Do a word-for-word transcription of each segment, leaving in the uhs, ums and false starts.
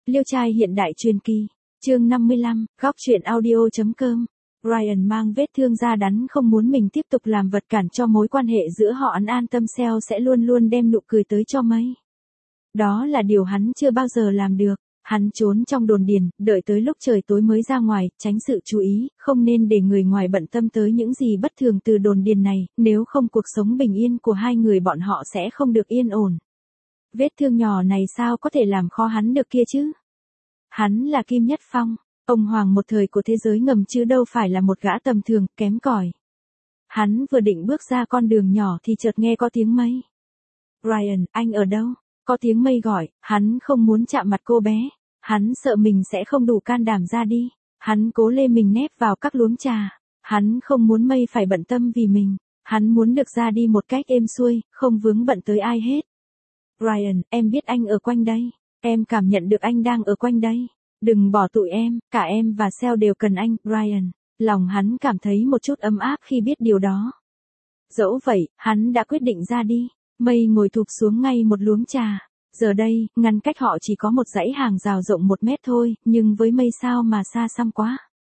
Liêu trai hiện đại truyền kỳ, chương năm mươi lăm, góc truyện audio.com. Brian mang vết thương da đắn không muốn mình tiếp tục làm vật cản cho mối quan hệ giữa họ. Hắn an tâm Seo sẽ luôn luôn đem nụ cười tới cho Mây. Đó là điều hắn chưa bao giờ làm được. Hắn trốn trong đồn điền, đợi tới lúc trời tối mới ra ngoài, tránh sự chú ý, không nên để người ngoài bận tâm tới những gì bất thường từ đồn điền này, nếu không cuộc sống bình yên của hai người bọn họ sẽ không được yên ổn. Vết thương nhỏ này sao có thể làm khó hắn được kia chứ? Hắn là Kim Nhất Phong, ông hoàng một thời của thế giới ngầm chứ đâu phải là một gã tầm thường, kém cỏi. Hắn vừa định bước ra con đường nhỏ thì chợt nghe có tiếng Mây. Brian, anh ở đâu? Có tiếng Mây gọi, hắn không muốn chạm mặt cô bé. Hắn sợ mình sẽ không đủ can đảm ra đi. Hắn cố lê mình nép vào các luống trà. Hắn không muốn Mây phải bận tâm vì mình. Hắn muốn được ra đi một cách êm xuôi, không vướng bận tới ai hết. Brian, em biết anh ở quanh đây. Em cảm nhận được anh đang ở quanh đây. Đừng bỏ tụi em, cả em và Seo đều cần anh, Brian. Lòng hắn cảm thấy một chút ấm áp khi biết điều đó. Dẫu vậy, hắn đã quyết định ra đi. Mây ngồi thụp xuống ngay một luống trà. Giờ đây, ngăn cách họ chỉ có một dãy hàng rào rộng một mét thôi, nhưng với Mây sao mà xa xăm quá.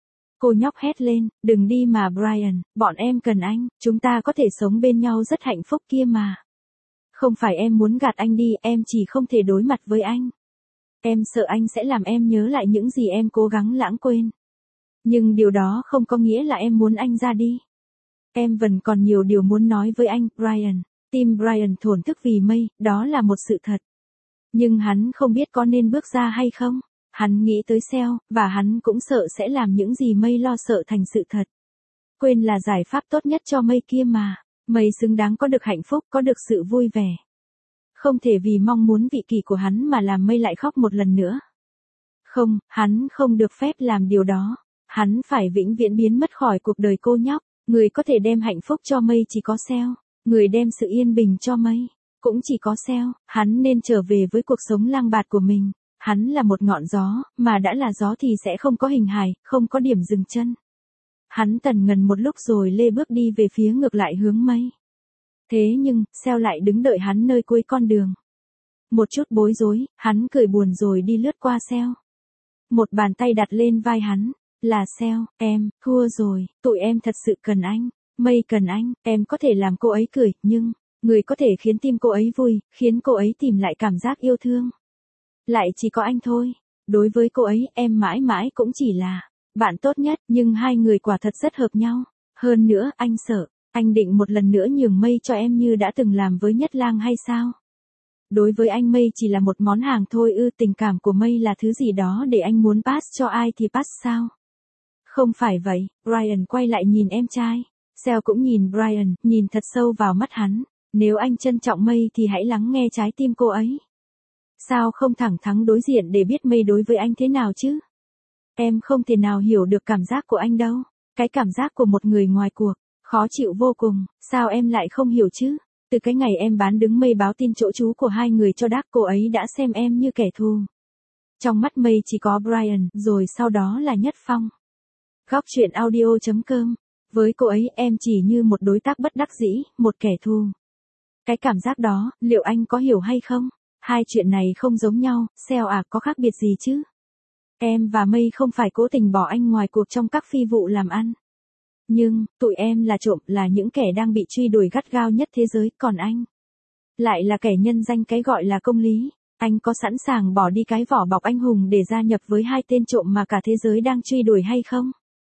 Cô nhóc hét lên, đừng đi mà Brian, bọn em cần anh, chúng ta có thể sống bên nhau rất hạnh phúc kia mà. Không phải em muốn gạt anh đi, em chỉ không thể đối mặt với anh. Em sợ anh sẽ làm em nhớ lại những gì em cố gắng lãng quên. Nhưng điều đó không có nghĩa là em muốn anh ra đi. Em vẫn còn nhiều điều muốn nói với anh, Brian. Tim Brian thổn thức vì Mây, đó là một sự thật. Nhưng hắn không biết có nên bước ra hay không. Hắn nghĩ tới Seo, và hắn cũng sợ sẽ làm những gì Mây lo sợ thành sự thật. Quên là giải pháp tốt nhất cho Mây kia mà. Mây xứng đáng có được hạnh phúc, có được sự vui vẻ. Không thể vì mong muốn vị kỷ của hắn mà làm Mây lại khóc một lần nữa. Không, hắn không được phép làm điều đó. Hắn phải vĩnh viễn biến mất khỏi cuộc đời cô nhóc. Người có thể đem hạnh phúc cho Mây chỉ có Seo. Người đem sự yên bình cho Mây cũng chỉ có Seo. Hắn nên trở về với cuộc sống lang bạt của mình. Hắn là một ngọn gió, mà đã là gió thì sẽ không có hình hài, không có điểm dừng chân. Hắn tần ngần một lúc rồi lê bước đi về phía ngược lại hướng Mây. Thế nhưng, Seo lại đứng đợi hắn nơi cuối con đường. Một chút bối rối, hắn cười buồn rồi đi lướt qua Seo. Một bàn tay đặt lên vai hắn. Là Seo, em, thua rồi, tụi em thật sự cần anh. Mây cần anh, em có thể làm cô ấy cười, nhưng, người có thể khiến tim cô ấy vui, khiến cô ấy tìm lại cảm giác yêu thương. Lại chỉ có anh thôi. Đối với cô ấy, em mãi mãi cũng chỉ là bạn tốt nhất, nhưng hai người quả thật rất hợp nhau. Hơn nữa, anh sợ, anh định một lần nữa nhường Mây cho em như đã từng làm với Nhất Lang hay sao? Đối với anh Mây chỉ là một món hàng thôi ư, tình cảm của Mây là thứ gì đó để anh muốn pass cho ai thì pass sao? Không phải vậy, Brian quay lại nhìn em trai. Seo cũng nhìn Brian, nhìn thật sâu vào mắt hắn. Nếu anh trân trọng Mây thì hãy lắng nghe trái tim cô ấy. Sao không thẳng thắn đối diện để biết Mây đối với anh thế nào chứ? Em không thể nào hiểu được cảm giác của anh đâu. Cái cảm giác của một người ngoài cuộc, khó chịu vô cùng, sao em lại không hiểu chứ? Từ cái ngày em bán đứng Mây báo tin chỗ trú của hai người cho Đắc, cô ấy đã xem em như kẻ thù. Trong mắt Mây chỉ có Brian, rồi sau đó là Nhất Phong. Góc truyện audio.com. Với cô ấy em chỉ như một đối tác bất đắc dĩ, một kẻ thù. Cái cảm giác đó, liệu anh có hiểu hay không? Hai chuyện này không giống nhau, Seo à, có khác biệt gì chứ? Em và Mây không phải cố tình bỏ anh ngoài cuộc trong các phi vụ làm ăn. Nhưng, tụi em là trộm, là những kẻ đang bị truy đuổi gắt gao nhất thế giới, còn anh lại là kẻ nhân danh cái gọi là công lý. Anh có sẵn sàng bỏ đi cái vỏ bọc anh hùng để gia nhập với hai tên trộm mà cả thế giới đang truy đuổi hay không?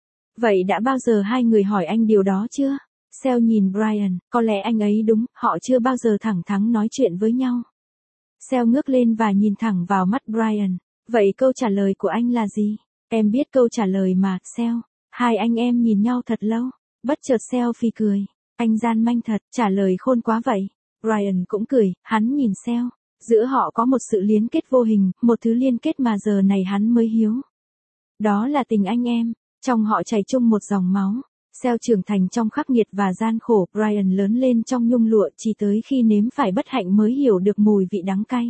Vậy đã bao giờ hai người hỏi anh điều đó chưa? Seo nhìn Brian, có lẽ anh ấy đúng, họ chưa bao giờ thẳng thắn nói chuyện với nhau. Seo ngước lên và nhìn thẳng vào mắt Brian. Vậy câu trả lời của anh là gì? Em biết câu trả lời mà, Seo. Hai anh em nhìn nhau thật lâu. Bất chợt Seo phì cười. Anh gian manh thật, trả lời khôn quá vậy. Brian cũng cười, hắn nhìn Seo. Giữa họ có một sự liên kết vô hình, một thứ liên kết mà giờ này hắn mới hiếu. Đó là tình anh em. Trong họ chảy chung một dòng máu. Seo trưởng thành trong khắc nghiệt và gian khổ, Brian lớn lên trong nhung lụa, chỉ tới khi nếm phải bất hạnh mới hiểu được mùi vị đắng cay.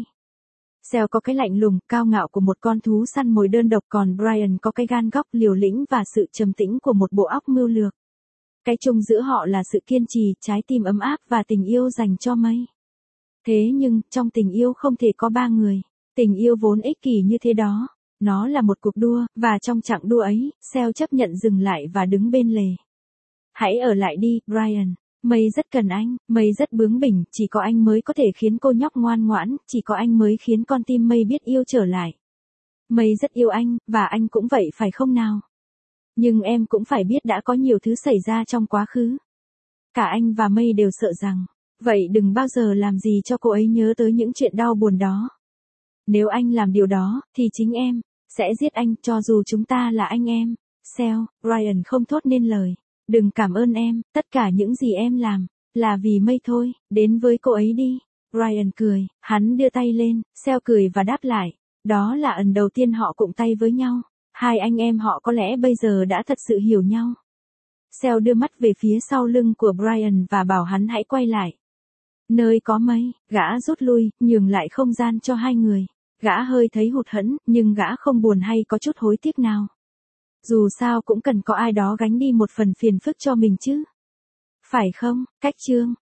Seo có cái lạnh lùng, cao ngạo của một con thú săn mồi đơn độc, còn Brian có cái gan góc, liều lĩnh và sự trầm tĩnh của một bộ óc mưu lược. Cái chung giữa họ là sự kiên trì, trái tim ấm áp và tình yêu dành cho Mây. Thế nhưng, trong tình yêu không thể có ba người. Tình yêu vốn ích kỷ như thế đó. Nó là một cuộc đua, và trong chặng đua ấy, Sale chấp nhận dừng lại và đứng bên lề. Hãy ở lại đi, Brian. Mây rất cần anh, Mây rất bướng bỉnh, chỉ có anh mới có thể khiến cô nhóc ngoan ngoãn, chỉ có anh mới khiến con tim Mây biết yêu trở lại. Mây rất yêu anh, và anh cũng vậy phải không nào? Nhưng em cũng phải biết đã có nhiều thứ xảy ra trong quá khứ. Cả anh và Mây đều sợ rằng, vậy đừng bao giờ làm gì cho cô ấy nhớ tới những chuyện đau buồn đó. Nếu anh làm điều đó, thì chính em sẽ giết anh, cho dù chúng ta là anh em. Sale, Brian không thốt nên lời. Đừng cảm ơn em, tất cả những gì em làm, là vì Mây thôi, đến với cô ấy đi. Brian cười, hắn đưa tay lên, Sale cười và đáp lại. Đó là lần đầu tiên họ cụng tay với nhau. Hai anh em họ có lẽ bây giờ đã thật sự hiểu nhau. Sale đưa mắt về phía sau lưng của Brian và bảo hắn hãy quay lại. Nơi có Mây, gã rút lui, nhường lại không gian cho hai người. Gã hơi thấy hụt hẫng, nhưng gã không buồn hay có chút hối tiếc nào. Dù sao cũng cần có ai đó gánh đi một phần phiền phức cho mình chứ. Phải không, Cách Trương?